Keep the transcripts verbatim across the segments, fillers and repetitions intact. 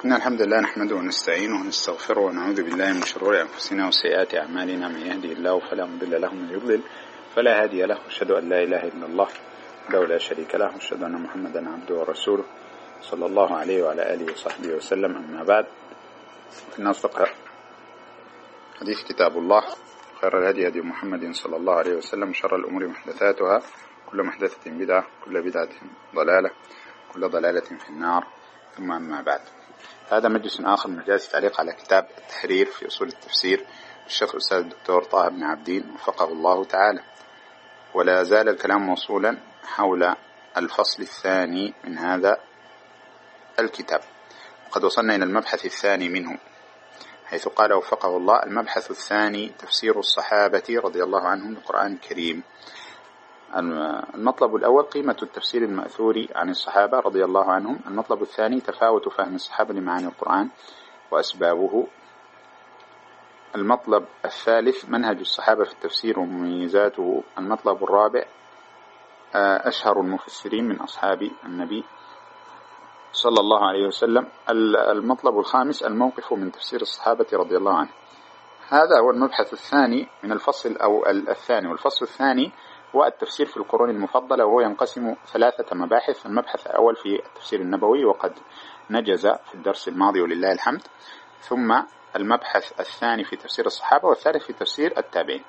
إن الحمد لله نحمده ونستعينه ونستغفره ونعوذ بالله من شرور أنفسنا وسيئات أعمالنا. من يهدي الله فلا مضل له ومن يضلل فلا هادي له. أشهد أن لا إله إلا الله وحده لا شريك له، وأشهد أن محمدا عبده ورسوله صلى الله عليه وعلى آله وصحبه وسلم. أما بعد، فإن أصدق حديث كتاب الله، خير الهدي هدي محمد صلى الله عليه وسلم، شر الأمور محدثاتها، كل محدثة بدعة، كل بدعة ضلالة، كل ضلالة في النار. ثم أما بعد، هذا مجلس آخر من مجالس التعليق على كتاب التحرير في أصول التفسير للشيخ الأستاذ الدكتور طه بن عابدين وفقه الله تعالى. ولا زال الكلام موصولا حول الفصل الثاني من هذا الكتاب، وقد وصلنا إلى المبحث الثاني منه، حيث قال وفقه الله: المبحث الثاني تفسير الصحابة رضي الله عنهم للقرآن الكريم. المطلب الأول قيمة التفسير المأثور عن الصحابة رضي الله عنهم. المطلب الثاني تفاوت فهم الصحابة لمعاني القرآن وأسبابه. المطلب الثالث منهج الصحابة في التفسير ومميزاته. المطلب الرابع أشهر المفسرين من أصحاب النبي صلى الله عليه وسلم. المطلب الخامس الموقف من تفسير الصحابة رضي الله عنهم. هذا هو المبحث الثاني من الفصل أو الثاني. والفصل الثاني هو التفسير في القرون المفضلة، وهو ينقسم ثلاثة مباحث. المبحث الأول في التفسير النبوي، وقد نجز في الدرس الماضي ولله الحمد. ثم المبحث الثاني في تفسير الصحابة، والثالث في تفسير التابعين.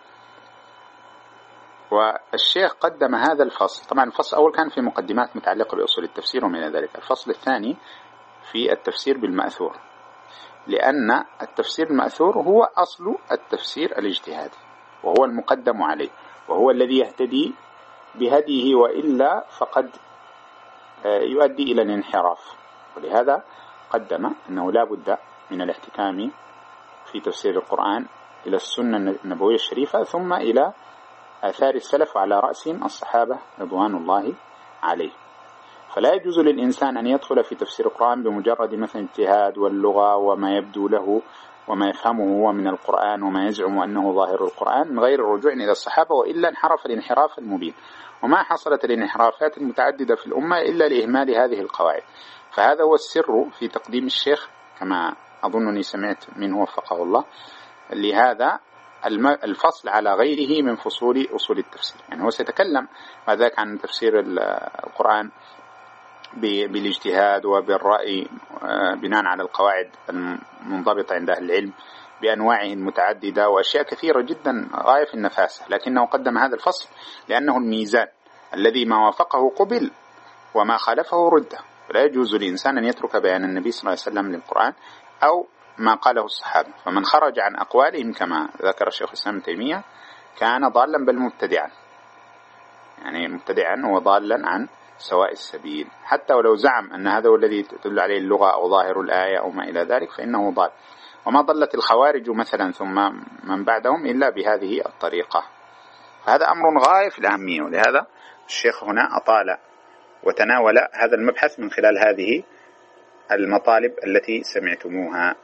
والشيخ قدم هذا الفصل، طبعا الفصل الأول كان في مقدمات متعلقة بأصول التفسير ومن ذلك. الفصل الثاني في التفسير بالمأثور، لأن التفسير المأثور هو أصل التفسير الاجتهادي، وهو المقدم عليه، وهو الذي يهتدي بهديه، وإلا فقد يؤدي إلى الانحراف. ولهذا قدم أنه لا بد من الاحتكام في تفسير القرآن إلى السنة النبوية الشريفة، ثم إلى آثار السلف، وعلى رأسهم الصحابة رضوان الله عليه. فلا يجوز للإنسان أن يدخل في تفسير القرآن بمجرد مثلا اجتهاد واللغة وما يبدو له وما يفهمه هو من القرآن وما يزعم أنه ظاهر القرآن، من غير الرجوع إلى الصحابة، وإلا انحرف الانحراف المبين. وما حصلت الانحرافات المتعددة في الأمة إلا لإهمال هذه القواعد. فهذا هو السر في تقديم الشيخ، كما أظنني سمعت منه وفقه الله، لهذا الفصل على غيره من فصول أصول التفسير. يعني هو سيتكلم بعد ذلك عن تفسير القرآن بالاجتهاد وبالرأي بناء على القواعد المنضبطة عند أهل العلم بأنواعه المتعددة وأشياء كثيرة جدا غاية في النفاسة، لكنه قدم هذا الفصل لأنه الميزان الذي ما وافقه قبل وما خالفه رده. فلا يجوز للإنسان أن يترك بيان النبي صلى الله عليه وسلم للقرآن أو ما قاله الصحابة. فمن خرج عن أقوالهم كما ذكر الشيخ الإسلام ابن تيمية كان ضالا بل مبتدعا، يعني مبتدعا وضالا عن سواء السبيل، حتى ولو زعم أن هذا هو الذي تدل عليه اللغة أو ظاهر الآية أو ما إلى ذلك، فإنه ضال. وما ضلت الخوارج مثلا ثم من بعدهم إلا بهذه الطريقة. فهذا أمر غاية في الأهمية، ولهذا الشيخ هنا أطال وتناول هذا المبحث من خلال هذه المطالب التي سمعتموها.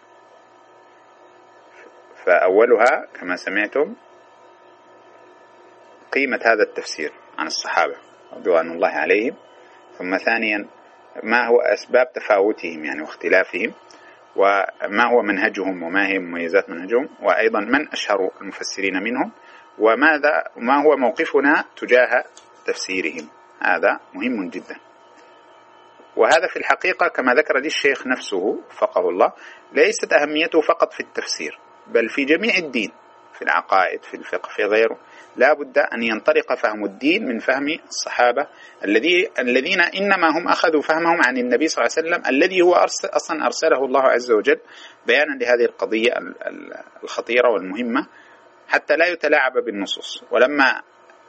فأولها كما سمعتم قيمة هذا التفسير عن الصحابة رضوان الله عليهم. ثم ثانيا ما هو أسباب تفاوتهم يعني واختلافهم، وما هو منهجهم وما هي مميزات منهجهم، وأيضا من أشهر المفسرين منهم، وماذا ما هو موقفنا تجاه تفسيرهم. هذا مهم جدا. وهذا في الحقيقة كما ذكر لي الشيخ نفسه فقه الله ليست أهميته فقط في التفسير، بل في جميع الدين، في العقائد، في الفقه، في غيره. لا بد أن ينطلق فهم الدين من فهم الصحابة الذي الذين إنما هم أخذوا فهمهم عن النبي صلى الله عليه وسلم، الذي هو أرسل أصلا أرسله الله عز وجل بيانا لهذه القضية الخطيرة والمهمة، حتى لا يتلاعب بالنصوص. ولما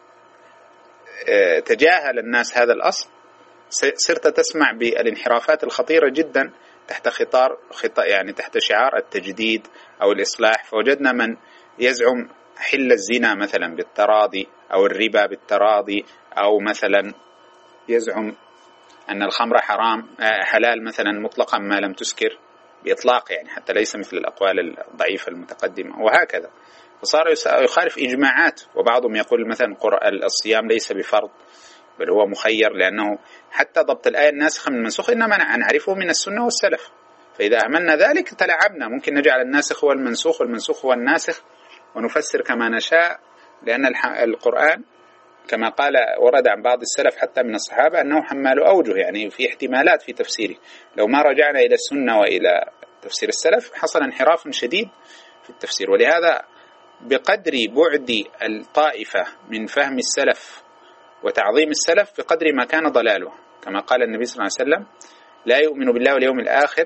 تجاهل الناس هذا الأصل صرت تسمع بالانحرافات الخطيرة جدا تحت خطار يعني تحت شعار التجديد أو الإصلاح. فوجدنا من يزعم حل الزنا مثلا بالتراضي، أو الربا بالتراضي، أو مثلا يزعم أن الخمر حرام حلال مثلا مطلقا ما لم تسكر بإطلاق، يعني حتى ليس مثل الأقوال الضعيفة المتقدمة، وهكذا. فصار يخالف إجماعات. وبعضهم يقول مثلا الصيام ليس بفرض بل هو مخير، لأنه حتى ضبط الآية الناسخة من المنسوخ إنما نعرفه من السنة والسلف. فإذا أهملنا ذلك تلعبنا، ممكن نجعل الناسخ هو المنسوخ والمنسوخ هو الناسخ ونفسر كما نشاء، لأن القرآن كما قال ورد عن بعض السلف حتى من الصحابة أنه حمال أوجه، يعني في احتمالات في تفسيره. لو ما رجعنا إلى السنة وإلى تفسير السلف حصل انحراف شديد في التفسير. ولهذا بقدر بعد الطائفة من فهم السلف وتعظيم السلف بقدر ما كان ضلاله، كما قال النبي صلى الله عليه وسلم: لا يؤمن بالله واليوم الآخر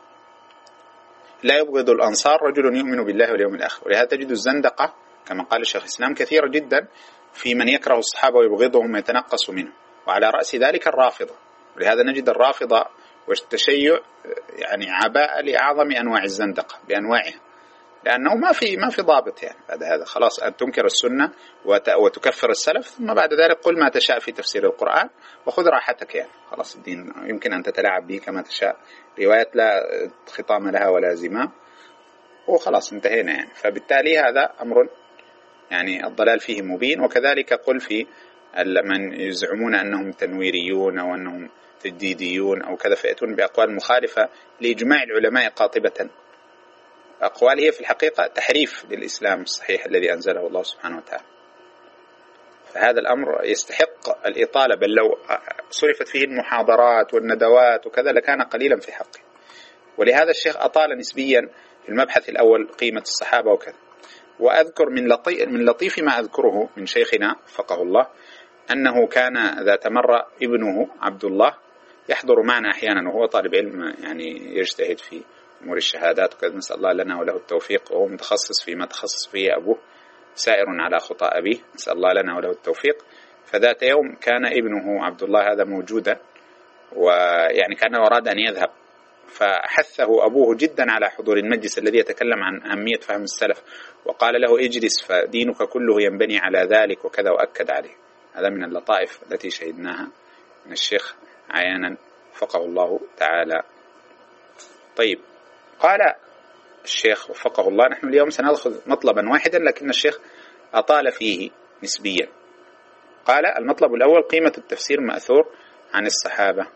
لا يبغض الأنصار رجل يؤمن بالله واليوم الآخر. ولهذا تجد الزندقة كما قال الشيخ الإسلام كثيرة جدا في من يكره الصحابة ويبغضهم ويتنقص منهم، وعلى رأس ذلك الرافضة. ولهذا نجد الرافضة والتشيع يعني عباءة لأعظم أنواع الزندقة بأنواعها، لأنه ما في ما في ضابط. يعني بعد هذا خلاص أن تنكر السنة وتكفر السلف، ثم بعد ذلك قل ما تشاء في تفسير القرآن وخذ راحتك. يعني خلاص الدين يمكن أن تتلاعب به كما تشاء، روايات لا خطام لها ولا زمام، وخلاص انتهينا. يعني فبالتالي هذا أمر يعني الضلال فيه مبين. وكذلك قل في من يزعمون أنهم تنويريون أو أنهم تجديديون أو كذا، فيأتون بأقوال مخالفة لإجماع العلماء قاطبة، أقوال هي في الحقيقة تحريف للإسلام الصحيح الذي أنزله الله سبحانه وتعالى. فهذا الأمر يستحق الإطالة، بل لو صرفت فيه المحاضرات والندوات وكذا لكان قليلا في حقه. ولهذا الشيخ أطال نسبيا في المبحث الأول قيمة الصحابة وكذا. وأذكر من لطيف, من لطيف ما أذكره من شيخنا فقه الله أنه كان ذات مرة ابنه عبد الله يحضر معنا أحيانا، وهو طالب علم يعني يجتهد في أمور الشهادات وكذا، نسأل الله لنا وله التوفيق، وهو متخصص فيما تخصص فيه أبوه، سائر على خطى أبيه، نسأل الله لنا وله التوفيق. فذات يوم كان ابنه عبد الله هذا موجودا، ويعني كان أراد أن يذهب، فحثه أبوه جدا على حضور المجلس الذي يتكلم عن أهمية فهم السلف، وقال له اجلس فدينك كله ينبني على ذلك وكذا، وأكد عليه. هذا من اللطائف التي شهدناها من الشيخ عيانا فقه الله تعالى. طيب، قال الشيخ وفقه الله: نحن اليوم سنأخذ مطلبا واحدا لكن الشيخ أطال فيه نسبيا. قال: المطلب الأول قيمة التفسير المأثور عن الصحابة.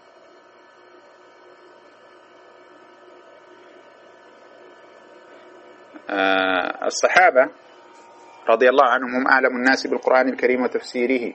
آه الصحابة رضي الله عنهم هم أعلم الناس بالقرآن الكريم وتفسيره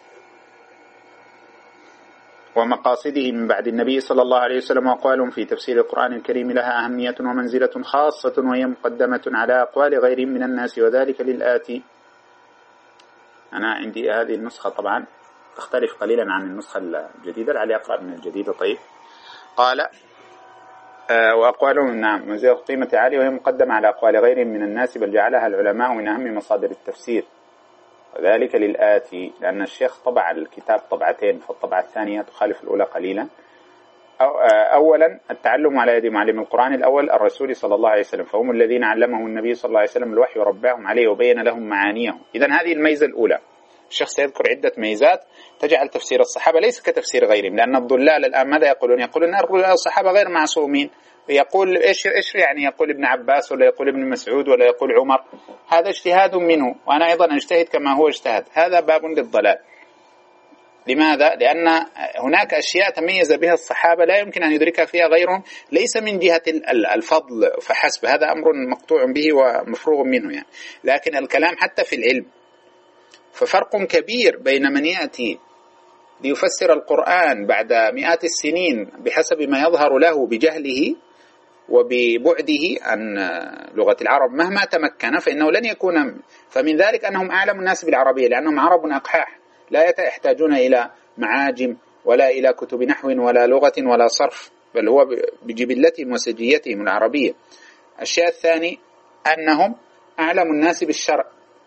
ومقاصده من بعد النبي صلى الله عليه وسلم، وأقوالهم في تفسير القرآن الكريم لها أهمية ومنزلة خاصة، وهي مقدمة على أقوال غيرهم من الناس، وذلك للآتي. أنا عندي هذه النسخة طبعا تختلف قليلا عن النسخة الجديدة، لعلي أقرأ من الجديدة. طيب، قال: آه وأقوالهم نعم منزلة قيمة عالية، وهي مقدمة على أقوال غيرهم من الناس، بل جعلها العلماء من أهم مصادر التفسير، وذلك للآتي. لأن الشيخ طبع الكتاب طبعتين، فالطبعة الثانية تخالف الأولى قليلا. أو أولا التعلم على يد معلم القرآن الأول الرسول صلى الله عليه وسلم، فهم الذين علمهم النبي صلى الله عليه وسلم الوحي ورباهم عليه وبين لهم معانيه. إذن هذه الميزة الأولى. الشيخ سيذكر عدة ميزات تجعل تفسير الصحابة ليس كتفسير غيرهم، لأن الضلال الآن ماذا يقولون؟ يقولون أن الصحابة غير معصومين. يقول إيش إيش يعني يقول ابن عباس ولا يقول ابن مسعود ولا يقول عمر، هذا اجتهاد منه، وأنا أيضا أجتهد كما هو اجتهد. هذا باب للضلال. لماذا؟ لأن هناك أشياء تميز بها الصحابة لا يمكن أن يدركها فيها غيرهم، ليس من جهة الفضل فحسب، هذا أمر مقطوع به ومفروغ منه يعني، لكن الكلام حتى في العلم. ففرق كبير بين من يأتي ليفسر القرآن بعد مئات السنين بحسب ما يظهر له بجهله وببعده عن لغة العرب مهما تمكن، فإنه لن يكون. فمن ذلك أنهم أعلم الناس بالعربية، لأنهم عرب أقحاح لا يحتاجون إلى معاجم ولا إلى كتب نحو ولا لغة ولا صرف، بل هو بجبلتهم وسجيتهم العربية. الشيء الثاني أنهم أعلم الناس بالشرع،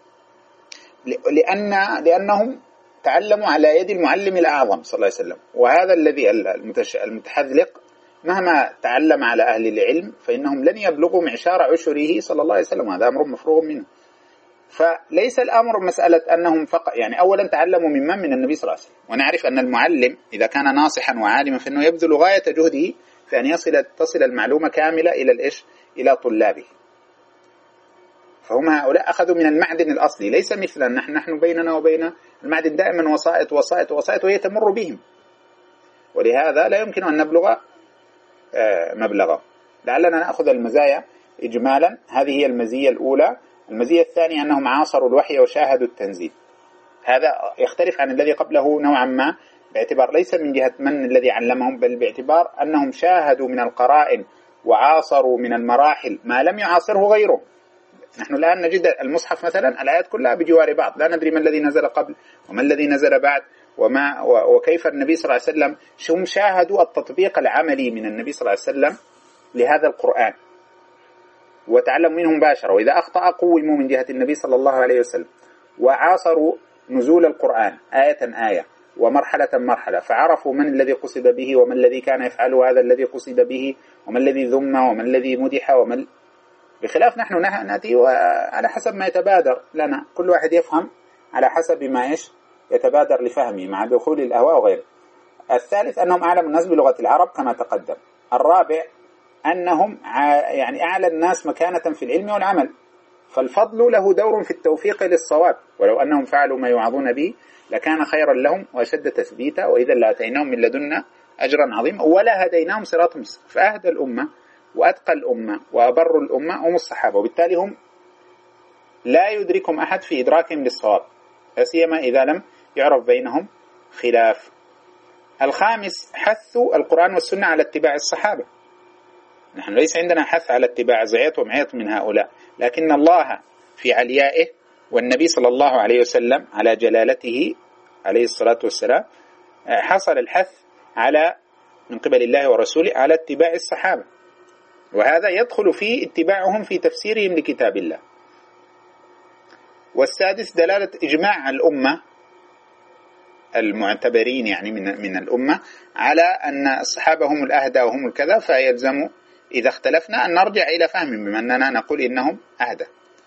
لأن لأنهم تعلموا على يد المعلم الأعظم صلى الله عليه وسلم. وهذا الذي المتحذلق مهما تعلم على أهل العلم فإنهم لن يبلغوا معشار عشره صلى الله عليه وسلم، هذا أمر مفروغ منه. فليس الأمر مسألة أنهم فقط يعني أولا تعلموا ممن من النبي صلى الله عليه وسلم، ونعرف أن المعلم إذا كان ناصحا وعالما فإنه يبذل غاية جهده في أن يصل تصل المعلومة كاملة إلى الإيش إلى طلابه. فهم هؤلاء أخذوا من المعدن الأصلي، ليس مثلنا نحن نحن بيننا وبين المعدن دائما وسائط وسائط وسائط وهي تمر بهم، ولهذا لا يمكن أن نبلغ مبلغه. لعلنا نأخذ المزايا إجمالا. هذه هي المزية الأولى. المزية الثانية أنهم عاصروا الوحي وشاهدوا التنزيل. هذا يختلف عن الذي قبله نوعا ما، باعتبار ليس من جهة من الذي علمهم، بل باعتبار أنهم شاهدوا من القرائن وعاصروا من المراحل ما لم يعاصره غيره. نحن الآن نجد المصحف مثلا الآيات كلها بجوار بعض، لا ندري ما الذي نزل قبل وما الذي نزل بعد وما وكيف النبي صلى الله عليه وسلم. هم شاهدوا التطبيق العملي من النبي صلى الله عليه وسلم لهذا القرآن وتعلموا منه مباشرة، وإذا أخطأ قوموا من جهة النبي صلى الله عليه وسلم، وعاصروا نزول القرآن آية آية ومرحلة مرحلة، فعرفوا من الذي قصد به وما الذي كان يفعله هذا الذي قصد به وما الذي ذم وما الذي مدح وما، بخلاف نحن نأتي على حسب ما يتبادر لنا، كل واحد يفهم على حسب ما إيش يتبادر لفهمه مع دخول الأهواء وغيره. الثالث أنهم أعلم الناس بلغة العرب كما تقدم. الرابع أنهم يعني أعلى الناس مكانة في العلم والعمل، فالفضل له دور في التوفيق للصواب، ولو أنهم فعلوا ما يوعظون به لكان خيرا لهم وأشد تثبيتا، وإذا لآتيناهم من لدنا أجرا عظيما ولا هديناهم صراط مستقيم. فأهدى الأمة وأتقى الأمة وأبر الأمة هم الصحابة، وبالتالي هم لا يدركهم أحد في إدراكهم للصواب، لا سيما إذا لم يعرف بينهم خلاف. الخامس حث القرآن والسنة على اتباع الصحابة. نحن ليس عندنا حث على اتباع زعيط ومعيط من هؤلاء، لكن الله في عليائه والنبي صلى الله عليه وسلم على جلالته عليه الصلاة والسلام حصل الحث على من قبل الله ورسوله على اتباع الصحابة، وهذا يدخل في اتباعهم في تفسيرهم لكتاب الله. والسادس دلالة إجماع الأمة المعتبرين يعني من من الأمة على أن الصحابة هم الأهدى وهم الكذا، فيلزم إذا اختلفنا أن نرجع إلى فهمهم بما أننا نقول إنهم أهدى.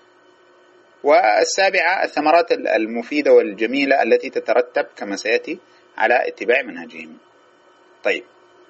والسابعة الثمرات المفيدة والجميلة التي تترتب كما سيأتي على اتباع منهجهم. طيب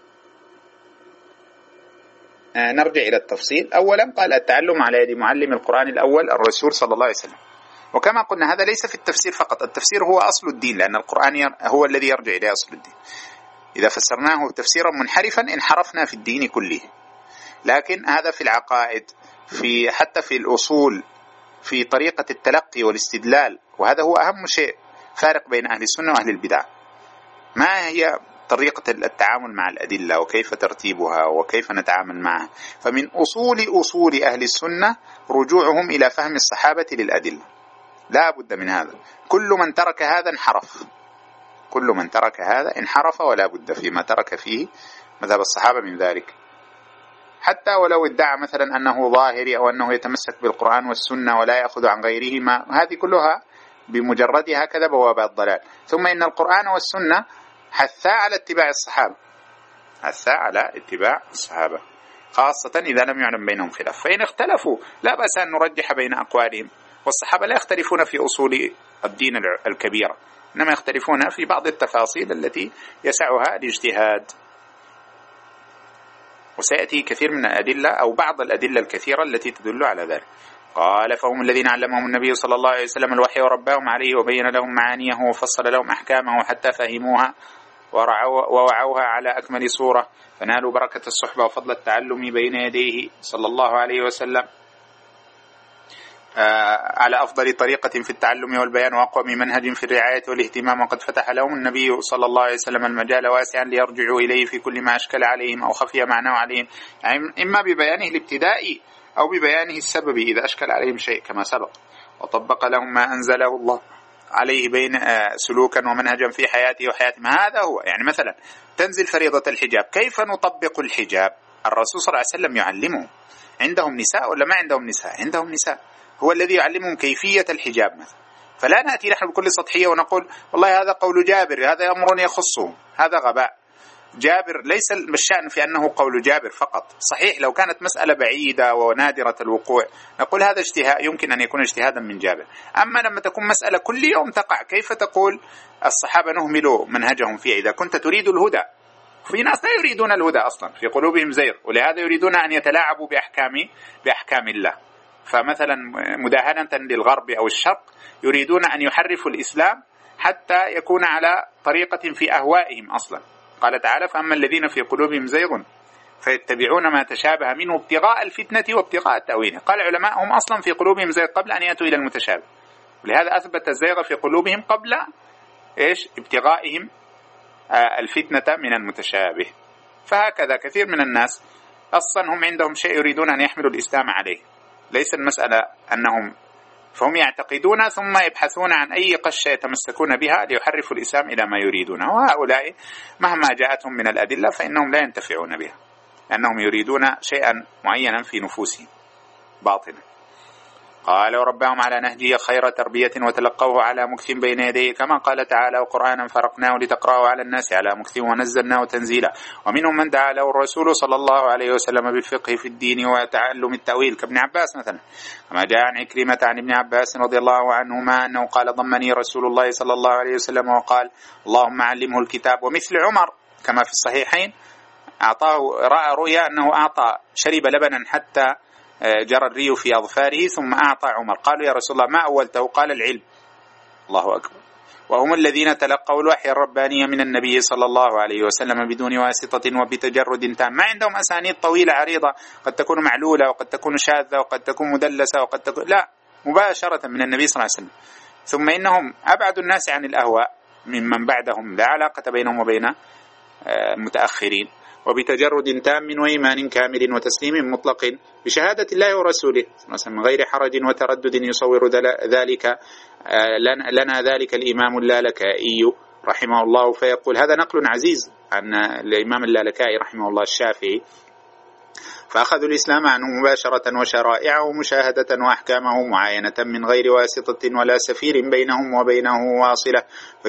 آه نرجع إلى التفصيل. أولا قال التعلم على يد معلم القرآن الأول الرسول صلى الله عليه وسلم، وكما قلنا هذا ليس في التفسير فقط، التفسير هو أصل الدين، لأن القرآن هو الذي يرجع إليه أصل الدين. إذا فسرناه تفسيرا منحرفا انحرفنا في الدين كله، لكن هذا في العقائد، في حتى في الأصول، في طريقة التلقي والاستدلال، وهذا هو أهم شيء فارق بين أهل السنة وأهل البدع. ما هي طريقة التعامل مع الأدلة وكيف ترتيبها وكيف نتعامل معها؟ فمن أصول أصول أهل السنة رجوعهم إلى فهم الصحابة للأدلة، لا بد من هذا. كل من ترك هذا انحرف، كل من ترك هذا انحرف، ولا بد فيما ترك فيه مذهب الصحابة من ذلك. حتى ولو ادعى مثلا أنه ظاهري أو أنه يتمسك بالقرآن والسنة ولا يأخذ عن غيرهما، هذه كلها بمجردها كذا بوابات ضلال. ثم إن القرآن والسنة حثا على اتباع الصحابة، حثا على اتباع الصحابة خاصة إذا لم يعلم بينهم خلاف. فإن اختلفوا لا بأس أن نرجح بين أقوالهم، والصحابة لا يختلفون في أصول الدين الكبيرة، إنما يختلفون في بعض التفاصيل التي يسعها الاجتهاد. وسيأتي كثير من الأدلة أو بعض الأدلة الكثيرة التي تدل على ذلك. قال فهم الذين علمهم النبي صلى الله عليه وسلم الوحي ورباهم عليه وبين لهم معانيه وفصل لهم أحكامه حتى فهموها ووعوها على أكمل صورة، فنالوا بركة الصحبة وفضل التعلم بين يديه صلى الله عليه وسلم على أفضل طريقة في التعلم والبيان وأقوم منهج في الرعاية والاهتمام. وقد فتح لهم النبي صلى الله عليه وسلم المجال واسعا ليرجعوا إليه في كل ما أشكل عليهم أو خفي معناه عليهم، يعني إما ببيانه الابتدائي أو ببيانه السببي إذا أشكل عليهم شيء كما سبق. وطبق لهم ما أنزله الله عليه بين سلوكا ومنهجا في حياته وحياتهم. هذا هو يعني مثلا تنزل فريضة الحجاب، كيف نطبق الحجاب؟ الرسول صلى الله عليه وسلم يعلمهم. عندهم نساء ولا ما عندهم نساء؟ عندهم نساء، هو الذي يعلمهم كيفية الحجاب مثلا. فلا نأتي نحن بكل سطحية ونقول والله هذا قول جابر، هذا أمر يخصه، هذا غباء. جابر ليس الشأن في أنه قول جابر فقط، صحيح لو كانت مسألة بعيدة ونادرة الوقوع نقول هذا اجتهاد، يمكن أن يكون اجتهادا من جابر. أما لما تكون مسألة كل يوم تقع، كيف تقول الصحابة نهملوا منهجهم فيها؟ إذا كنت تريد الهدى، في ناس لا يريدون الهدى أصلا، في قلوبهم زيغ، ولهذا يريدون أن يتلاعبوا بأحكام بأحكام الله. فمثلا مداهنة للغرب أو الشرق يريدون أن يحرفوا الإسلام حتى يكون على طريقة في أهوائهم أصلا. قال تعالى فأما الذين في قلوبهم زيغ فيتبعون ما تشابه منه ابتغاء الفتنة وابتغاء التأويل. قال العلماء هم أصلا في قلوبهم زيغ قبل أن يأتوا إلى المتشابه، ولهذا أثبت الزيغ في قلوبهم قبل إيش ابتغائهم الفتنة من المتشابه. فهكذا كثير من الناس أصلا هم عندهم شيء يريدون أن يحملوا الإسلام عليه، ليس المسألة أنهم فهم يعتقدون ثم يبحثون عن أي قشة يتمسكون بها ليحرفوا الإسلام إلى ما يريدونه، وهؤلاء مهما جاءتهم من الأدلة فإنهم لا ينتفعون بها، لأنهم يريدون شيئا معينا في نفوسهم باطنا. قال وربهم على نهجه خير تربية وتلقوه على مكث بين يديه، كما قال تعالى وقرآنا فرقناه لتقرأه على الناس على مكث ونزلناه تنزيلا. ومنهم من دعا له الرسول صلى الله عليه وسلم بالفقه في الدين وتعلم التأويل كابن عباس مثلا، كما جاء عن عكرمة عن ابن عباس رضي الله عنهما أنه قال ضمني رسول الله صلى الله عليه وسلم وقال اللهم علمه الكتاب. ومثل عمر كما في الصحيحين أعطاه رأى رؤيا أنه أعطى شرب لبنا حتى جرى الري في أظفاره ثم أعطى عمر. قالوا يا رسول الله ما أولته؟ قال العلم. الله أكبر. وهم الذين تلقوا الوحي الرباني من النبي صلى الله عليه وسلم بدون واسطة وبتجرد تام، ما عندهم أسانيد طويلة عريضة قد تكون معلولة وقد تكون شاذة وقد تكون مدلسة وقد تكون لا، مباشرة من النبي صلى الله عليه وسلم. ثم إنهم أبعد الناس عن الأهواء ممن بعدهم، لا علاقة بينهم وبين المتأخرين، وبتجرد تام وإيمان كامل وتسليم مطلق بشهادة الله ورسوله من غير حرج وتردد يصور ذلك لنا ذلك الإمام اللالكائي رحمه الله. فيقول هذا نقل عزيز عن الإمام اللالكائي رحمه الله الشافعي، فأخذوا الإسلام عنه مباشرة وشرائعه مشاهدة وأحكامه معاينة من غير واسطة ولا سفير بينهم وبينه واصلة،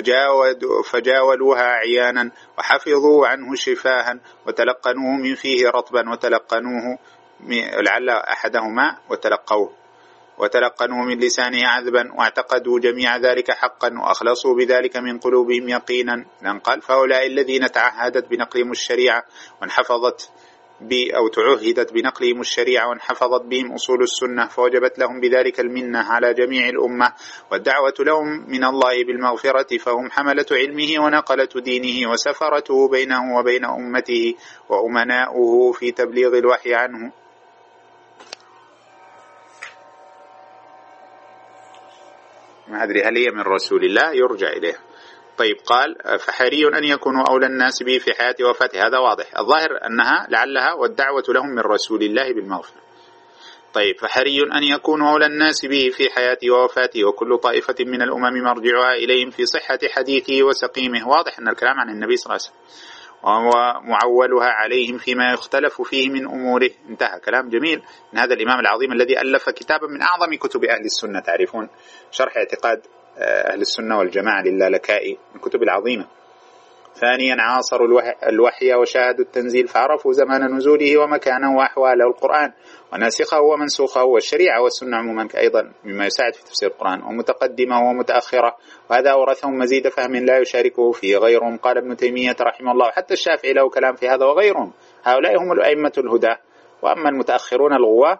فجاولوها عيانا وحفظوا عنه شفاها وتلقنوه من فيه رطبا وتلقنوه لعل أحدهما وتلقوه وتلقنوه من لسانه عذبا واعتقدوا جميع ذلك حقا وأخلصوا بذلك من قلوبهم يقينا. قال فهؤلاء الذين تعهدت بنقلهم الشريعة وانحفظت أو تعهدت بنقلهم الشريعة وانحفظت بهم أصول السنة، فوجبت لهم بذلك المنة على جميع الأمة والدعوة لهم من الله بالمغفرة، فهم حملة علمه ونقلة دينه وسفرته بينه وبين أمته وأمناؤه في تبليغ الوحي عنه. ما أدري هل هي من رسول الله يرجع إليه. طيب قال فحري أن يكونوا أولى الناس به في حياة وفاته، هذا واضح الظاهر أنها لعلها والدعوة لهم من رسول الله بالمغفرة. طيب فحري أن يكونوا أولى الناس به في حياته ووفاته وكل طائفة من الأمم مرجعها إليهم في صحة حديثه وسقيمه. واضح أن الكلام عن النبي صلى الله عليه وسلم ومعولها عليهم فيما يختلف فيه من أموره. انتهى كلام جميل من هذا الإمام العظيم الذي ألف كتابا من أعظم كتب أهل السنة، تعرفون شرح اعتقاد أهل السنة والجماعة للالكائي من الكتب العظيمة. ثانيا عاصروا الوحي وشاهدوا التنزيل فعرفوا زمان نزوله ومكانه وأحواله، القرآن وناسخه ومنسوخه والشريعة والسنة عموما أيضا مما يساعد في تفسير القرآن، ومتقدمة ومتأخرة، وهذا أورثهم مزيد فهم لا يشاركه فيه غيرهم. قال ابن تيمية رحمه الله حتى الشافعي له كلام في هذا وغيرهم، هؤلاء هم الأئمة الهدى. وأما المتأخرون الغواة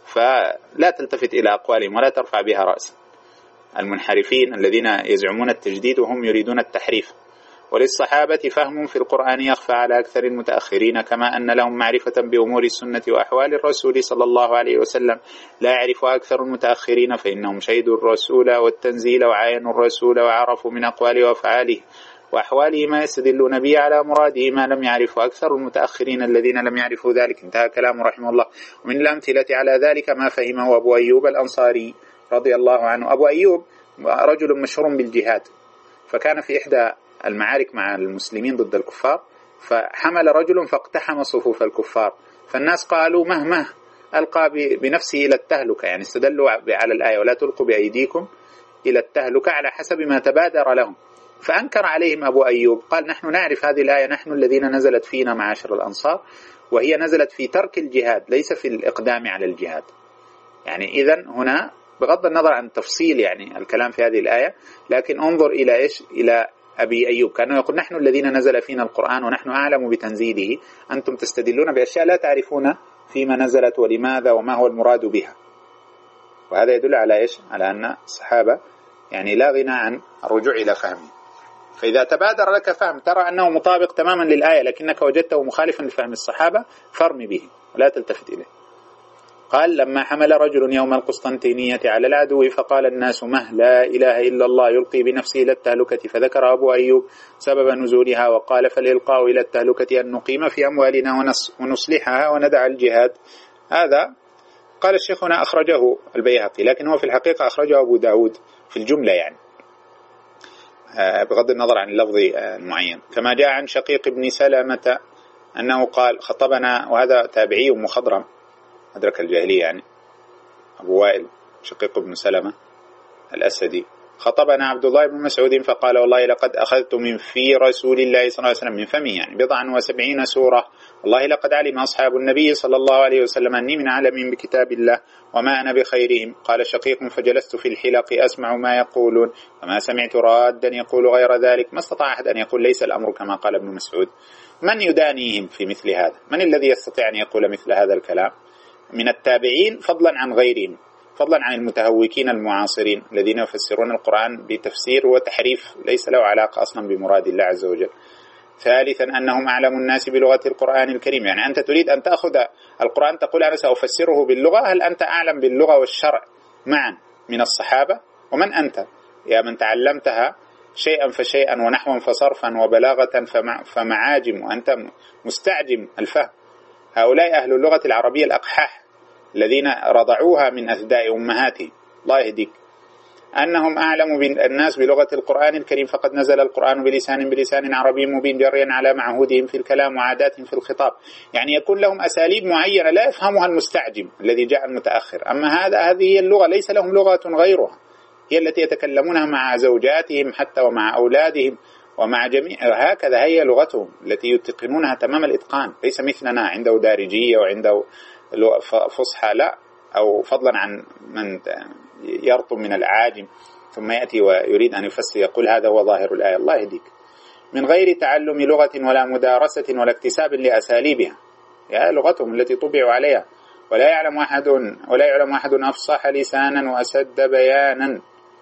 فلا تلتفت إلى أقوالهم ولا ترفع بها رأسا، المنحرفين الذين يزعمون التجديد وهم يريدون التحريف. وللصحابة فهم في القرآن يخفى على أكثر المتأخرين، كما أن لهم معرفة بأمور السنة وأحوال الرسول صلى الله عليه وسلم لا يعرفها أكثر المتأخرين، فإنهم شهدوا الرسول والتنزيل وعاينوا الرسول وعرفوا من أقواله وأفعاله وأحواله ما يستدلون به على مراده ما لم يعرفوا أكثر المتأخرين الذين لم يعرفوا ذلك. انتهى كلامه رحمه الله. ومن الأمثلة على ذلك ما فهمه أبو أيوب الأنصاري رضي الله عنه. أبو أيوب رجل مشهور بالجهاد، فكان في إحدى المعارك مع المسلمين ضد الكفار، فحمل رجل فاقتحم صفوف الكفار، فالناس قالوا مهما ألقى بنفسه إلى التهلكة، يعني استدلوا على الآية ولا تلقوا بأيديكم إلى التهلكة على حسب ما تبادر لهم. فأنكر عليهم أبو أيوب قال نحن نعرف هذه الآية، نحن الذين نزلت فينا معاشر الأنصار، وهي نزلت في ترك الجهاد ليس في الإقدام على الجهاد. يعني إذن هنا بغض النظر عن تفصيل يعني الكلام في هذه الآية، لكن انظر إلى إيش؟ إلى أبي أيوب كانوا يقول نحن الذين نزل فينا القرآن ونحن أعلم بتنزيله، أنتم تستدلون بأشياء لا تعرفون فيما نزلت ولماذا وما هو المراد بها. وهذا يدل على إيش؟ على أن الصحابة يعني لا غنى عن الرجوع إلى فهمه. فإذا تبادر لك فهم ترى أنه مطابق تماما للآية لكنك وجدته مخالفا لفهم الصحابة فارمي به ولا تلتفت إليه. قال لما حمل رجل يوم القسطنطينية على العدو فقال الناس مه لا إله إلا الله يلقي بنفسه إلى التهلكة، فذكر أبو أيوب سبب نزولها وقال فالإلقاء إلى التهلكة أن نقيم في أموالنا ونصلحها وندع الجهاد. هذا قال الشيخنا أخرجه البيهقي، لكن هو في الحقيقة أخرجه أبو داود في الجملة يعني بغض النظر عن اللفظ المعين. كما جاء عن شقيق بن سلمة أنه قال خطبنا، وهذا تابعي مخضرم أدرك الجاهلية يعني أبو وائل شقيق بن سلمة الأسدي، خطبنا عبد الله بن مسعود فقال والله لقد أخذت من في رسول الله صلى الله عليه وسلم من فمه يعني بضعا وسبعين سورة، والله لقد علم أصحاب النبي صلى الله عليه وسلم أني من عالم بكتاب الله وما أنا بخيرهم. قال شقيق فجلست في الحلق أسمع ما يقولون وما سمعت رادا يقول غير ذلك، ما استطاع أحد أن يقول ليس الأمر كما قال ابن مسعود. من يدانيهم في مثل هذا؟ من الذي يستطيع أن يقول مثل هذا الكلام من التابعين فضلا عن غيرهم، فضلا عن المتهوكين المعاصرين الذين يفسرون القرآن بتفسير وتحريف ليس له علاقة أصلا بمراد الله عز وجل. ثالثا أنهم أعلم الناس بلغة القرآن الكريم، يعني أنت تريد أن تأخذ القرآن تقول أنا سأفسره باللغة، هل أنت أعلم باللغة والشرع معا من الصحابة؟ ومن أنت يا من تعلمتها شيئا فشيئا ونحوا فصرفا وبلاغة فمعاجم وأنت مستعجم الفهم؟ هؤلاء أهل اللغة العربية الأقحاح الذين رضعوها من أثداء أمهاتهم، الله يهديك. أنهم أعلم الناس بلغة القرآن الكريم فقد نزل القرآن بلسان بلسان عربي مبين جريا على معهودهم في الكلام وعاداتهم في الخطاب، يعني يكون لهم أساليب معينة لا يفهمها المستعجم الذي جاء المتأخر. أما هذا هذه هي اللغة، ليس لهم لغة غيرها، هي التي يتكلمونها مع زوجاتهم حتى ومع أولادهم ومع جميع، هكذا هي لغتهم التي يتقنونها تمام الإتقان، ليس مثلنا عنده دارجية وعنده فصحى لا، أو فضلا عن من يرطب من العاجم ثم يأتي ويريد أن يفسر يقول هذا هو ظاهر الآية. الله يهديك. من غير تعلم لغة ولا مدارسة ولا اكتساب لأساليبها، يا لغتهم التي طبعوا عليها. ولا يعلم أحد ولا يعلم أحد أفصح لسانا وأسد بيانا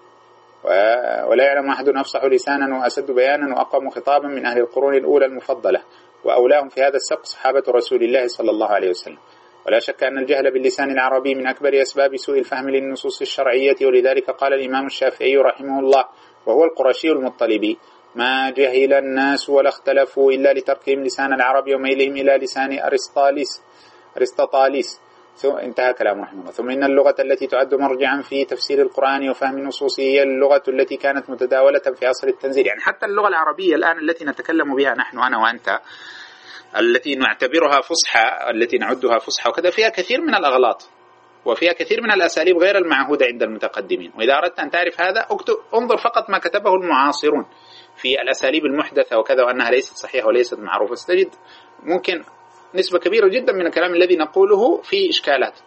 ولا يعلم أحد أفصح لسانا وأسد بيانا وأقوم خطابا من أهل القرون الأولى المفضلة، وأولاهم في هذا السبق صحابة رسول الله صلى الله عليه وسلم. ولا شك أن الجهل باللسان العربي من أكبر أسباب سوء الفهم للنصوص الشرعية، ولذلك قال الإمام الشافعي رحمه الله وهو القرشي المطلبي ما جهل الناس ولا اختلفوا إلا لتركهم لسان العربي وميلهم إلى لسان أرسطاليس أرسطاطاليس انتهى كلام رحمه الله. ثم إن اللغة التي تعد مرجعا في تفسير القرآن وفهم نصوصه هي اللغة التي كانت متداولة في عصر التنزيل، يعني حتى اللغة العربية الآن التي نتكلم بها نحن أنا وأنت التي نعتبرها فصحى التي نعدها فصحى وكذا فيها كثير من الأغلاط وفيها كثير من الأساليب غير المعهودة عند المتقدمين. وإذا أردت أن تعرف هذا اكتب انظر فقط ما كتبه المعاصرون في الأساليب المحدثة وكذا وأنها ليست صحيحة وليست معروفة، ستجد ممكن نسبة كبيرة جدا من الكلام الذي نقوله في إشكالات.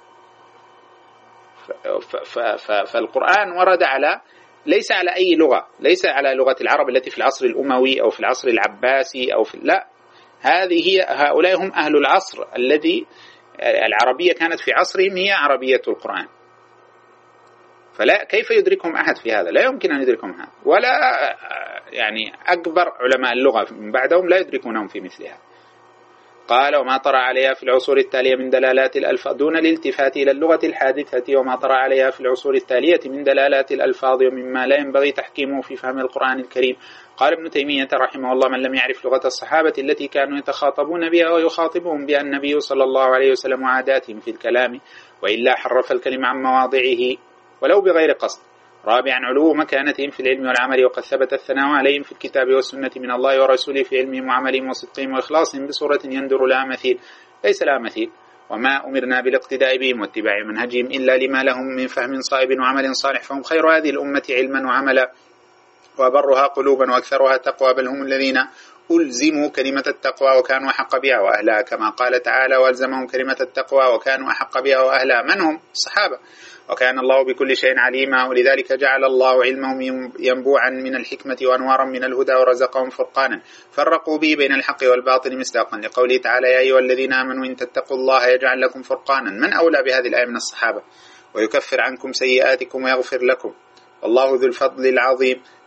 فالقرآن ورد على ليس على أي لغة، ليس على لغة العرب التي في العصر الأموي أو في العصر العباسي أو في لا، هذه هي هؤلاء هم أهل العصر الذي العربية كانت في عصرهم هي عربية القرآن. فلا كيف يدركهم أحد في هذا؟ لا يمكن أن يدركهم هذا، ولا يعني أكبر علماء اللغة من بعدهم لا يدركونهم في مثل هذا. قال وما طرأ عليها في العصور التالية من دلالات الألفاظ دون الالتفات إلى اللغة الحادثة، وما طرأ عليها في العصور التالية من دلالات الألفاظ ومما لا ينبغي تحكيمه في فهم القرآن الكريم. قال ابن تيمية رحمه الله من لم يعرف لغة الصحابة التي كانوا يتخاطبون بها ويخاطبهم بها النبي صلى الله عليه وسلم وعاداتهم في الكلام، وإلا حرف الكلمة عن مواضعه ولو بغير قصد. رابعا علو مكانتهم في العلم والعمل، وقد ثبت الثناء عليهم في الكتاب والسنة من الله ورسوله في علمهم وعملهم وصدقهم وإخلاصهم بصورة يندر لها مثيل ليس لها مثيل. وما أمرنا بالاقتداء بهم واتباع منهجهم إلا لما لهم من فهم صائب وعمل صالح، فهم خير هذه الأمة علما وعملا وبرها قلوبا وأكثرها تقوى، بل هم الذين ألزموا كلمة التقوى وكانوا أحق بها وأهلها، كما قال تعالى وألزمهم كلمة التقوى وكانوا أحق بها وأهلها. من هم؟ الصحابة. وكان الله بكل شيء عليما، ولذلك جعل الله علمهم ينبوعا من الحكمة وأنوارا من الهدى ورزقهم فرقانا فرقوا به بين الحق والباطل، مصداقا لقوله تعالى يا أيها الذين آمنوا إن تتقوا الله يجعل لكم فرقانا. من أولى بهذه الآية من الصحابة؟ ويكفر عنكم سيئاتكم ويغفر لكم والله ذو الفضل العظيم.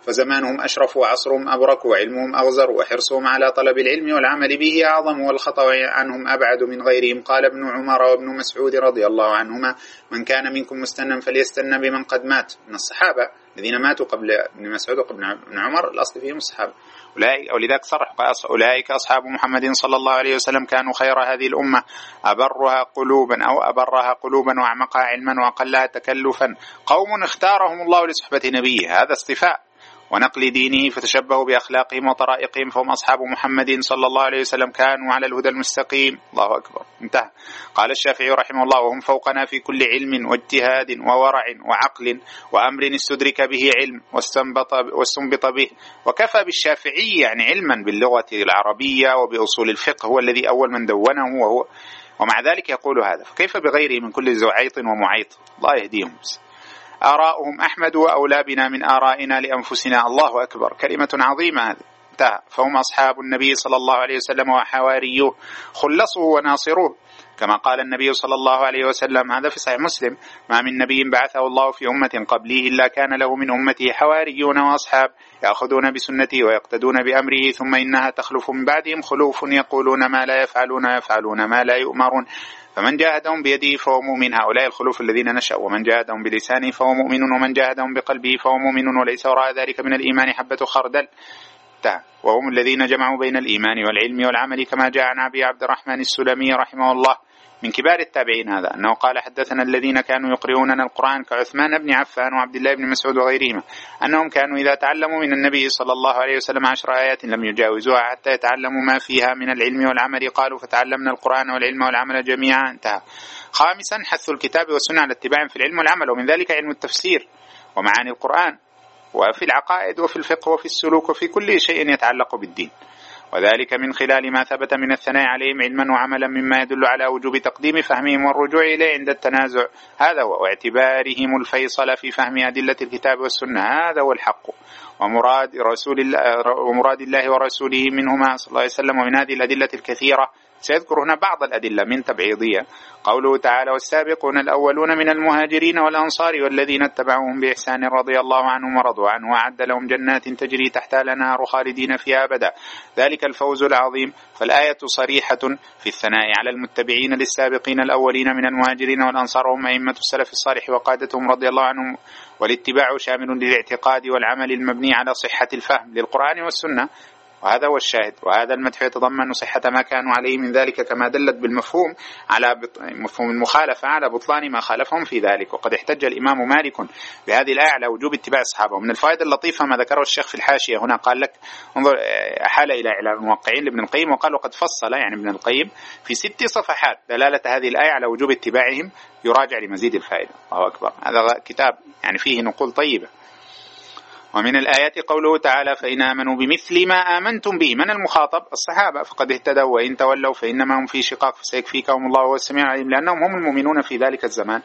فزمانهم أشرف وعصرهم أبرك وعلمهم أغزر وحرصهم على طلب العلم والعمل به أعظم والخطأ عنهم أبعد من غيرهم. قال ابن عمر وابن مسعود رضي الله عنهما: من كان منكم مستنا فليستنى بمن قد مات. من الصحابة الذين ماتوا قبل ابن مسعود وقبل ابن عمر الأصل فيهم الصحابة، ولذلك صرح أولئك أصحاب محمد صلى الله عليه وسلم كانوا خير هذه الأمة أبرها قلوبا أو أبرها قلوبا وأعمقها علما وأقلها تكلفا، قوم اختارهم الله لصحبة نبيه. هذا اصطفاء ونقل دينه، فتشبهوا بأخلاقهم وطرائقهم فهم أصحاب محمد صلى الله عليه وسلم كانوا على الهدى المستقيم. الله أكبر. انتهى. قال الشافعي رحمه الله: وهم فوقنا في كل علم واجتهاد وورع وعقل وأمر استدرك به علم واستنبط, واستنبط به. وكفى بالشافعي يعني علما باللغة العربية وبأصول الفقه، هو الذي أول من دونه، وهو ومع ذلك يقول هذا، فكيف بغيره من كل زعيط ومعيط؟ الله يهديهم. آراؤهم أحمد وأولى بنا من آرائنا لأنفسنا. الله أكبر، كلمة عظيمة هذه. فهم أصحاب النبي صلى الله عليه وسلم وحواريوه، خلصوه وناصروه، كما قال النبي صلى الله عليه وسلم، هذا في صحيح مسلم: ما من نبي بعثه الله في أمة قبلي إلا كان له من أمته حواريون وأصحاب يأخذون بسنته ويقتدون بأمره، ثم إنها تخلف من بعدهم خلوف يقولون ما لا يفعلون يفعلون ما لا يؤمرون، فمن جاهدهم بيده فهو مؤمن. هؤلاء الخلوف الذين نشأوا. ومن جاهدهم بلسانه فهو مؤمن، ومن جاهدهم بقلبه فهو مؤمن، وليس وراء ذلك من الإيمان حبة خردل. وهم الذين جمعوا بين الإيمان والعلم والعمل، كما جاء عن أبي عبد الرحمن السلمي رحمه الله من كبار التابعين هذا أنه قال: حدثنا الذين كانوا يقرؤوننا القرآن كعثمان بن عفان وعبد الله بن مسعود وغيرهما أنهم كانوا إذا تعلموا من النبي صلى الله عليه وسلم عشر آيات لم يجاوزوها حتى يتعلموا ما فيها من العلم والعمل. قالوا: فتعلمنا القرآن والعلم والعمل جميعا. انتهى. خامسا: حث الكتاب والسنة على اتباع في العلم والعمل، ومن ذلك علم التفسير ومعاني القرآن، وفي العقائد وفي الفقه وفي السلوك وفي كل شيء يتعلق بالدين، وذلك من خلال ما ثبت من الثناء عليهم علما وعملا مما يدل على وجوب تقديم فهمهم والرجوع إليه عند التنازع. هذا هو، واعتبارهم الفيصل في فهم أدلة الكتاب والسنة. هذا هو الحق ومراد رسول الله ومراد الله ورسوله منهما صلى الله عليه وسلم. ومن هذه الأدلة الكثيرة سيذكر هنا بعض الأدلة من تبعيضية. قوله تعالى: والسابقون الأولون من المهاجرين والأنصار والذين اتبعوهم بإحسان رضي الله عنهم ورضوا عنه وأعد لهم جنات تجري تحتها الأنهار خالدين فيها أبدا، ذلك الفوز العظيم. فالآية صريحة في الثناء على المتبعين للسابقين الأولين من المهاجرين والأنصار، هم أئمة السلف الصالح وقادتهم رضي الله عنهم. والاتباع شامل للاعتقاد والعمل المبني على صحة الفهم للقرآن والسنة، وهذا هو الشاهد. وهذا المدح يتضمن صحة ما كانوا عليه من ذلك، كما دلت بالمفهوم على مفهوم المخالفة على بطلان ما خالفهم في ذلك. وقد احتج الإمام مالك بهذه الآية على وجوب اتباع الصحابة. ومن الفائدة اللطيفة ما ذكره الشيخ في الحاشية هنا، قال لك انظر، أحال إلى إعلان الموقعين لابن القيم، وقال وقد فصل يعني ابن القيم في ست صفحات دلالة هذه الآية على وجوب اتباعهم، يراجع لمزيد الفائدة. الله أكبر، هذا كتاب يعني فيه نقول طيبة. ومن الآيات قوله تعالى: فإن آمنوا بمثل ما آمنتم به. من المخاطب؟ الصحابة. فقد اهتدوا، وإن تولوا فإنما هم في شقاق فسيكفيكهم الله وهو السميع العليم، لأنهم هم المؤمنون في ذلك الزمان.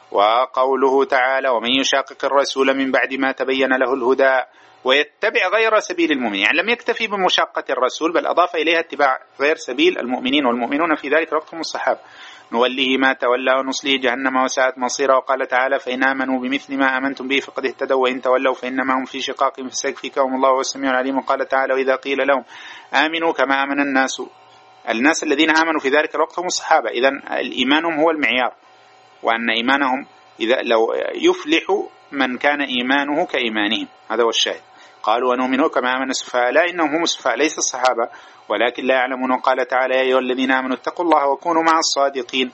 وقوله تعالى: ومن يشاقق الرسول من بعد ما تبين له الهدى ويتبع غير سبيل المؤمنين. يعني لم يكتفي بمشاقة الرسول، بل أضاف إليها اتباع غير سبيل المؤمنين، والمؤمنون في ذلك الوقت هم الصحابة. نوليه ما تولى ونصليه جهنم وساءت مصيرا. وقال تعالى: فإن آمنوا بمثل ما آمنتم به فقد اهتدوا، وإن تولوا فإنما هم في شقاق فسيكفيكهم الله وهو السميع العليم. وقال تعالى: وإذا قيل لهم آمنوا كما آمن الناس. الناس الذين آمنوا في ذلك الوقت هم الصحابة. إذن الإيمانهم هو المعيار، وأن إيمانهم إذا لو يفلح من كان إيمانه كإيمانهم. هذا هو الشاهد. قالوا ونؤمن كما آمن السفهاء، لا إنهم هم السفهاء ليس الصحابة ولكن لا يعلمون. قال تعالى: يا أيها الذين آمنوا اتقوا الله وكونوا مع الصادقين.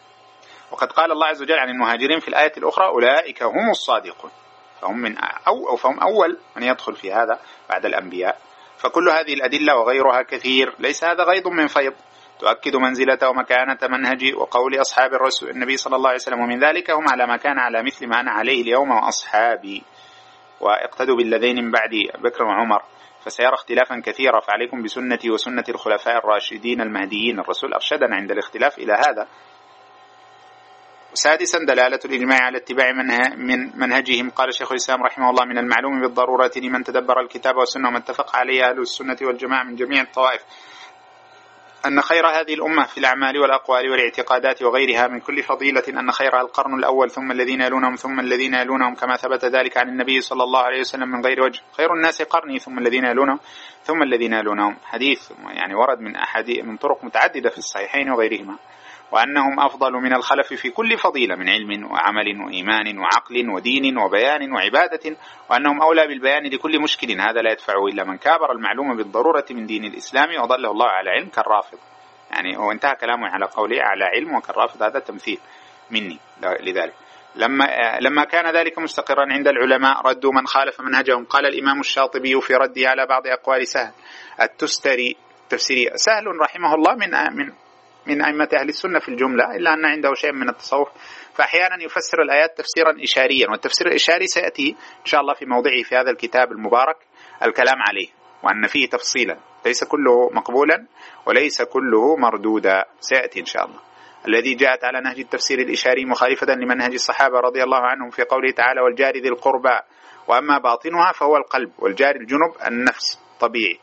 وقد قال الله عز وجل عن المهاجرين في الآية الأخرى: أولئك هم الصادقون. فهم من أو, أو فهم أول من يدخل في هذا بعد الأنبياء. فكل هذه الأدلة وغيرها كثير، ليس هذا غيض من فيض، تؤكد منزلة ومكانة منهج وقول أصحاب الرسول النبي صلى الله عليه وسلم. ومن ذلك: هم على ما كان على مثل ما أنا عليه اليوم وأصحابي، واقتدوا بالذين من بعد بكر وعمر، فسيرى اختلافا كثيرا، فعليكم بسنتي وسنة الخلفاء الراشدين المهديين. الرسول أرشدنا عند الاختلاف إلى هذا. سادسا: دلالة الإجماع على اتباع من منهجهم. قال شيخ الإسلام رحمه الله: من المعلوم بالضرورة لمن تدبر الكتاب والسنة وما اتفق عليه أهل السنة والجماعة من جميع الطوائف أن خير هذه الأمة في الأعمال والأقوال والاعتقادات وغيرها من كل فضيلة أن خيرها القرن الأول ثم الذين يلونهم ثم الذين يلونهم كما ثبت ذلك عن النبي صلى الله عليه وسلم من غير وجه. خير الناس قرني ثم الذين يلونهم ثم الذين يلونهم، حديث يعني ورد من أحاديث من طرق متعددة في الصحيحين وغيرهما. وأنهم أفضل من الخلف في كل فضيلة من علم وعمل وإيمان وعقل ودين وبيان وعبادة، وأنهم أولى بالبيان لكل مشكل هذا لا يدفعه إلا من كابر المعلوم بالضرورة من دين الإسلام وضله الله على علم كالرافض. يعني هو انتهى كلامه على قوله على علم وكالرافض، هذا تمثيل مني لذلك. لما لما كان ذلك مستقرا عند العلماء ردوا من خالف منهجهم. قال الإمام الشاطبي في رده على بعض أقوال سهل التستري تفسيري. سهل رحمه الله من من من أئمة أهل السنة في الجملة، إلا أن عنده شيء من التصوف، فأحيانا يفسر الآيات تفسيرا إشاريا، والتفسير الإشاري سيأتي إن شاء الله في موضعه في هذا الكتاب المبارك الكلام عليه، وأن فيه تفصيلا ليس كله مقبولا وليس كله مردودا، سيأتي إن شاء الله. الذي جاءت على نهج التفسير الإشاري مخالفة لمنهج الصحابة رضي الله عنهم في قوله تعالى والجار ذي القربى، وأما باطنها فهو القلب، والجار الجنب النفس طبيعي،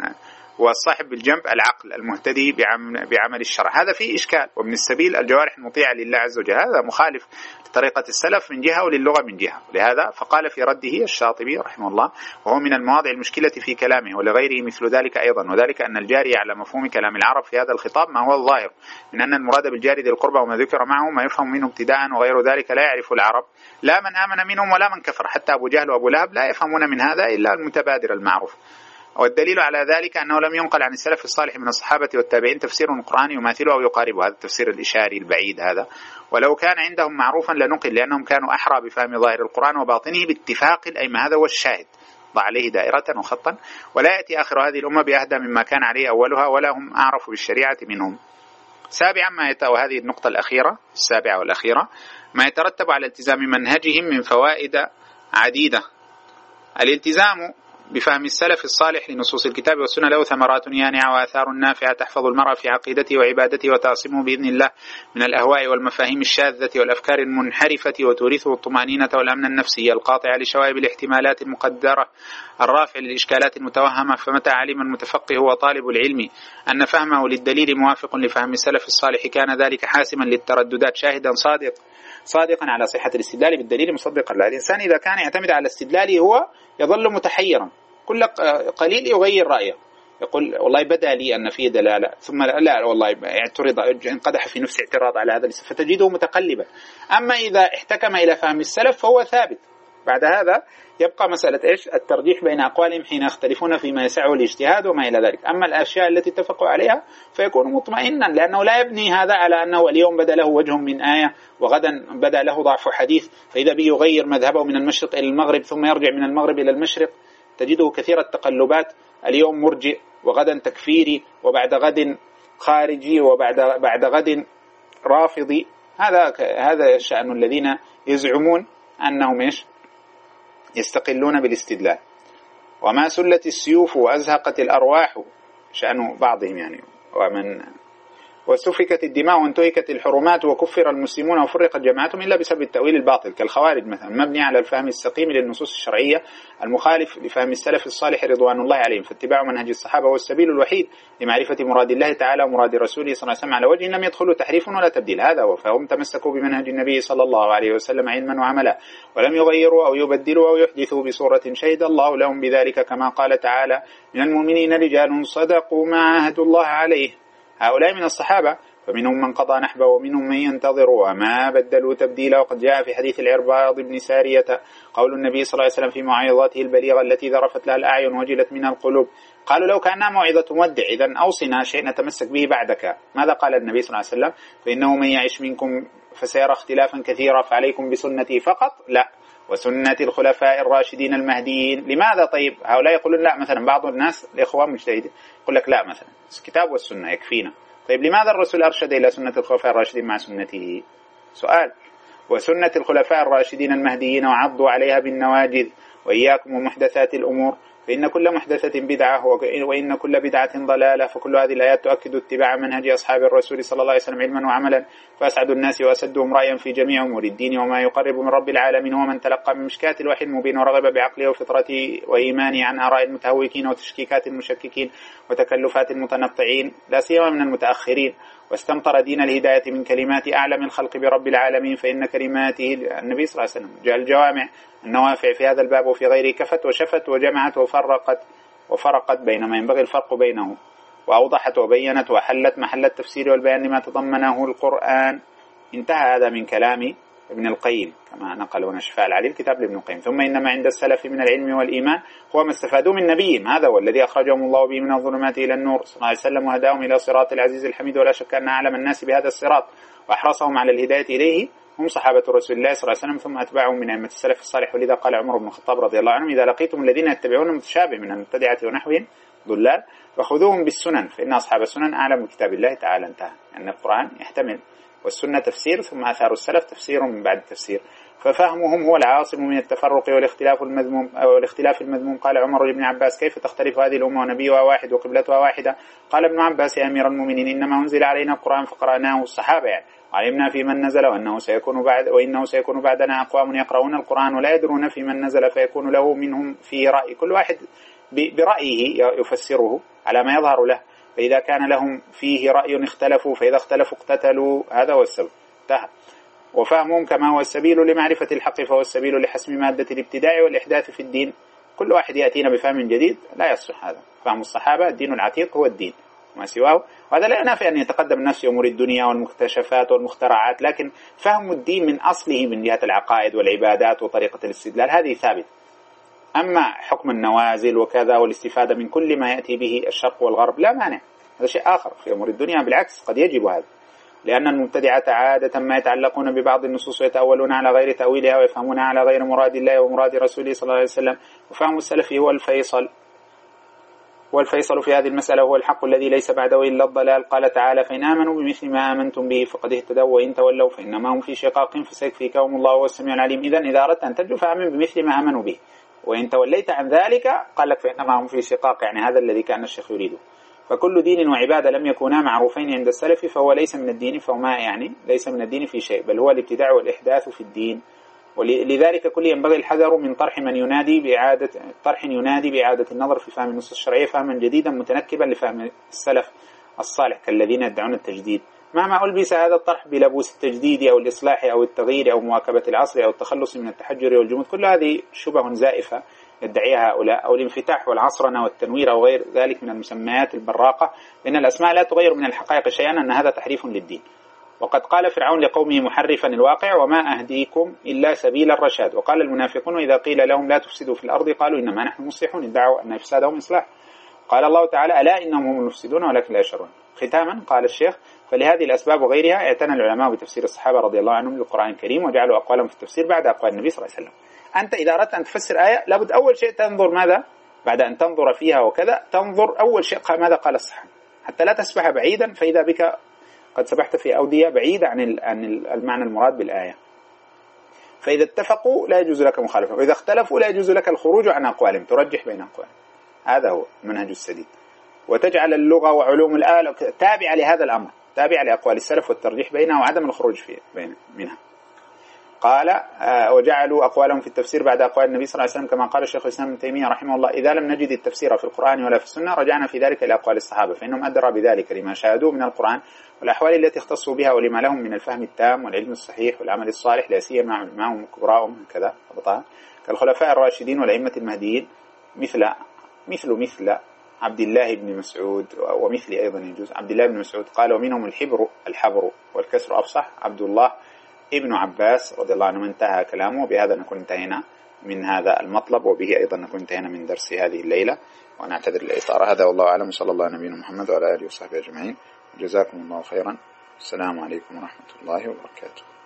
والصاحب بالجنب العقل المهتدي بعمل الشرع. هذا فيه إشكال. ومن السبيل الجوارح المطيعة لله عز وجل، هذا مخالف لطريقة السلف من جهة وللغة من جهة. لهذا فقال في رده الشاطبي رحمه الله، وهو من المواضع المشكلة في كلامه ولغيره مثل ذلك أيضا، وذلك أن الجاري على مفهوم كلام العرب في هذا الخطاب ما هو الظاهر من أن المراد بالجاري ذي القربى وما ذكر معه ما يفهم منه ابتداء، وغير ذلك لا يعرف العرب لا من آمن منهم ولا من كفر، حتى أبو جهل وأبو لهب لا يفهمون من هذا إلا المتبادر المعروف. والدليل على ذلك أنه لم ينقل عن السلف الصالح من الصحابة والتابعين تفسير قرآني يماثله أو يقاربه، هذا التفسير الإشاري البعيد هذا، ولو كان عندهم معروفا لنقل، لأنهم كانوا أحرى بفهم ظاهر القرآن وباطنه باتفاق الأئمة. هذا هو الشاهد، ضع عليه دائرة وخطا. ولا يأتي آخر هذه الأمة بأهدى مما كان عليه أولها، ولا هم أعرف بالشريعة منهم. سابعا ما يت... وهذه النقطة الأخيرة السابعة والأخيرة، ما يترتب على التزام منهجهم من فوائد عديدة. الالتزام بفهم السلف الصالح لنصوص الكتاب والسنة له ثمرات يانعة وآثار نافعة تحفظ المرء في عقيدته وعبادته وتعصمه بإذن الله من الأهواء والمفاهيم الشاذة والأفكار المنحرفة، وتورثه الطمأنينة والأمن النفسي القاطع لشوائب الاحتمالات المقدرة الرافع للإشكالات المتوهمة. فمتى علم المتفقه وطالب العلم أن فهمه للدليل موافق لفهم السلف الصالح كان ذلك حاسما للترددات شاهدا صادق صادقا على صحة الاستدلال بالدليل مصدقا له. الإنسان إذا كان يعتمد على استدلاله هو يظل متحيرا، كل قليل يغير رأيه، يقول والله بدأ لي أن فيه دلالة، ثم لا والله اعترض انقدح في نفس اعتراض على هذا، فتجده متقلبا. أما إذا احتكم إلى فهم السلف فهو ثابت. بعد هذا يبقى مسألة إيش؟ الترجيح بين أقوالهم حين يختلفون فيما يسعه الاجتهاد وما إلى ذلك. أما الأشياء التي اتفقوا عليها فيكون مطمئنا، لأنه لا يبني هذا على أنه اليوم بدأ له وجه من آية وغدا بدأ له ضعف حديث، فإذا بي يغير مذهبه من المشرق إلى المغرب ثم يرجع من المغرب إلى المشرق. تجده كثير التقلبات، اليوم مرجئ وغدا تكفيري وبعد غد خارجي وبعد بعد غد رافضي. هذا هذا شأن الذين يزعمون أنهم إيش؟ يستقلون بالاستدلال. وما سلت السيوف وأزهقت الأرواح شأن بعضهم يعني، ومن وسفكت الدماء وانتهكت الحرمات وكفر المسلمون وفرقت جماعتهم إلا بسبب التأويل الباطل كالخوارج مثلا، مبني على الفهم السقيم للنصوص الشرعية المخالف لفهم السلف الصالح رضوان الله عليهم. فاتباع منهج الصحابة هو السبيل الوحيد لمعرفة مراد الله تعالى ومراد رسوله صلى الله عليه وسلم على وجه لم يدخلوا تحريف ولا تبديل. هذا هو، فهم تمسكوا بمنهج النبي صلى الله عليه وسلم علما وعملا، ولم يغيروا أو يبدلوا أو يحدثوا بصورة شهد الله لهم بذلك، كما قال تعالى من المؤمنين رجال صدقوا ما عاهدوا الله عليه. هؤلاء من الصحابة، فمنهم من قضى نحبه ومنهم من ينتظر وما بدلوا تبديلا. وقد جاء في حديث العرباض بن سارية قول النبي صلى الله عليه وسلم في موعظته البليغة التي ذرفت لها الأعين وجلت منها القلوب، قالوا لو كانها موعظة مودع إذن أوصنا شيء نتمسك به بعدك. ماذا قال النبي صلى الله عليه وسلم؟ فإنه من يعيش منكم فسيرى اختلافا كثيرا فعليكم بسنتي فقط لا وسنة الخلفاء الراشدين المهديين. لماذا طيب؟ هؤلاء يقولون لا، مثلا بعض الناس الإخوان مجتهدين يقول لك لا، مثلا الكتاب والسنة يكفينا. طيب لماذا الرسول أرشد إلى سنة الخلفاء الراشدين مع سنته؟ سؤال. وسنة الخلفاء الراشدين المهديين وعضوا عليها بالنواجذ وإياكم ومحدثات الأمور فإن كل محدثة بدعة وإن كل بدعة ضلالة. فكل هذه الآيات تؤكد اتباع منهج أصحاب الرسول صلى الله عليه وسلم علما وعملا، فأسعد الناس وأسدهم رأيا في جميع أمور الدين وما يقرب من رب العالمين هو من تلقى من مشكاة الوحي المبين ورغب بعقله وفطرته وإيمانه عن آراء المتهوكين وتشكيكات المشككين وتكلفات المتنطعين لا سيما من المتأخرين، واستمطر دين الهداية من كلمات أعلم الخلق برب العالمين. فإن كلماته النبي صلى الله عليه وسلم جاء الجوامع النوافع في هذا الباب وفي غيره كفت وشفت وجمعت وفرقت وفرقت بين ما ينبغي الفرق بينه، وأوضحت وبينت وحلت محل التفسير والبيان لما تضمنه القرآن. انتهى هذا من كلام ابن القيم كما نقل هنا شفاء العليل كتاب لابن القيم. ثم إنما عند السلف من العلم والإيمان هو ما استفادوا من نبيهم، هذا هو الذي أخرجهم الله به من الظلمات إلى النور صلى الله عليه وسلم وهداهم إلى صراط العزيز الحميد. ولا شك أن أعلم الناس بهذا الصراط وأحرصهم على الهداية إليه هم صحابة رسول الله صلى الله عليه وسلم ثم أتباعهم من أئمة السلف الصالح. ولذا قال عمر بن الخطاب رضي الله عنه: إذا لقيتم الذين يتبعون المتشابه من المبتدعة ونحوهم ضلال فخذوهم بالسنن فإن أصحاب السنن أعلم بكتاب الله تعالى. انتهى. أن القرآن يحتمل والسنة تفسير ثم آثار السلف تفسير من بعد التفسير، ففهمهم هو العاصم من التفرق والاختلاف المذموم أو الاختلاف المذموم. قال عمر لابن عباس: كيف تختلف هذه الأمة ونبيها واحد وقبلتها واحدة؟ قال ابن عباس: يا أمير المؤمنين إنما أنزل علينا القرآن فقرأناه الصحابة يعني علمنا في من نزل وأنه سيكون بعد وإنه سيكون بعدنا أقوام يقرؤون القرآن ولا يدرون في من نزل فيكون له منهم فيه رأي، كل واحد برأيه يفسره على ما يظهر له، فإذا كان لهم فيه رأي اختلفوا، فإذا اختلفوا اقتتلوا. هذا هو السبب. انتهى. وفهمهم كما هو السبيل لمعرفة الحق فهو السبيل لحسم مادة الابتداع والإحداث في الدين. كل واحد يأتينا بفهم جديد لا يصح هذا. فهم الصحابة الدين العتيق هو الدين ما سواه، وهذا لا ينافي أن يتقدم الناس في أمور الدنيا والمكتشفات والمخترعات، لكن فهم الدين من أصله من جهة العقائد والعبادات وطريقة الاستدلال هذه ثابت. أما حكم النوازل وكذا والاستفادة من كل ما يأتي به الشرق والغرب لا مانع، هذا شيء آخر في أمور الدنيا، بالعكس قد يجب هذا، لأن المبتدعة عادة ما يتعلقون ببعض النصوص ويتأولون على غير تأويلها ويفهمونها على غير مراد الله ومراد رسوله صلى الله عليه وسلم. وفهم السلف هو الفيصل، والفيصل في هذه المسألة هو الحق الذي ليس بعده إلا الضلال. قال تعالى: فإن آمنوا بمثل ما آمنتم به فقد اهتدوا وإن تولوا فإنما هم في شقاق فسيكفيكهم الله وهو السميع العليم. إذن إذا أردت أن تنجو فآمن بمثل ما آمنوا به، وإن توليت عن ذلك قال لك فإنما هم في شقاق، يعني هذا الذي كان الشيخ يريده. فكل دين وعبادة لم يكونا معروفين عند السلف فهو ليس من الدين، فهو ما يعني ليس من الدين في شيء، بل هو الابتداع والإحداث في الدين. ولذلك كل ينبغي الحذر من طرح من ينادي بإعادة طرح ينادي بإعادة النظر في فهم النصوص الشرعية فهما جديدا متنكبا لفهم السلف الصالح كالذين يدعون التجديد، مهما ألبس هذا الطرح بلبوس التجديد أو الإصلاح أو التغيير أو مواكبة العصر أو التخلص من التحجر والجمود. كل هذه شبه زائفة يدعيها هؤلاء، أو الانفتاح والعصرنة والتنوير أو غير ذلك من المسميات البراقة، لأن الأسماء لا تغير من الحقائق شيئا، أن هذا تحريف للدين. وقد قال فرعون لقومه محرفا الواقع: وما أهديكم إلا سبيل الرشاد. وقال المنافقون إذا قيل لهم لا تفسدوا في الأرض قالوا إنما نحن مصلحون، ادعوا أن إفسادهم إصلاح. قال الله تعالى: ألا إنهم هم المفسدون ولكن لا يشعرون. ختاما قال الشيخ: فلهذه الأسباب وغيرها اعتنى العلماء بتفسير الصحابة رضي الله عنهم للقرآن الكريم وجعلوا أقوالهم في التفسير بعد أقوال النبي صلى الله عليه وسلم. أنت إذا أردت أن تفسر آية لابد أول شيء تنظر ماذا بعد أن تنظر فيها وكذا، تنظر أول شيء ماذا قال الصحابة حتى لا تسبح بعيدا، فإذا بك قد سبحت في أودية بعيدة عن عن المعنى المراد بالآية. فإذا اتفقوا لا يجوز لك مخالفة، وإذا اختلفوا لا يجوز لك الخروج عن أقوالهم، ترجح بين أقوالهم. هذا هو المنهج السديد. وتجعل اللغة وعلوم الآلة تابعة لهذا الأمر، تابعة لأقوال السلف والترجيح بينها وعدم الخروج فيه بين منها. قال: آه وجعلوا أقوالهم في التفسير بعد أقوال النبي صلى الله عليه وسلم، كما قال الشيخ الإسلام ابن تيمية رحمه الله: إذا لم نجد التفسير في القرآن ولا في السنة رجعنا في ذلك إلى أقوال الصحابة، فإنهم أدرى بذلك لما شاهدوه من القرآن والأحوال التي اختصوا بها ولما لهم من الفهم التام والعلم الصحيح والعمل الصالح، لا سيما مع علمائهم وكبراءهم كذا كالخلفاء الراشدين والأئمة المهديين مثل مثل مثل عبد الله بن مسعود، ومثل أيضا يجوز عبد الله بن مسعود. قال: ومنهم الحبر الحبر والكسر أفصح عبد الله ابن عباس رضي الله عنه. انتهى كلامه. وبهذا نكون انتهينا من هذا المطلب، وبه أيضا نكون انتهينا من درس هذه الليلة، ونعتذر للإطارة. هذا والله أعلم، صلى الله على نبينا محمد وعلى آله وصحبه أجمعين. جزاكم الله خيرا. السلام عليكم ورحمة الله وبركاته.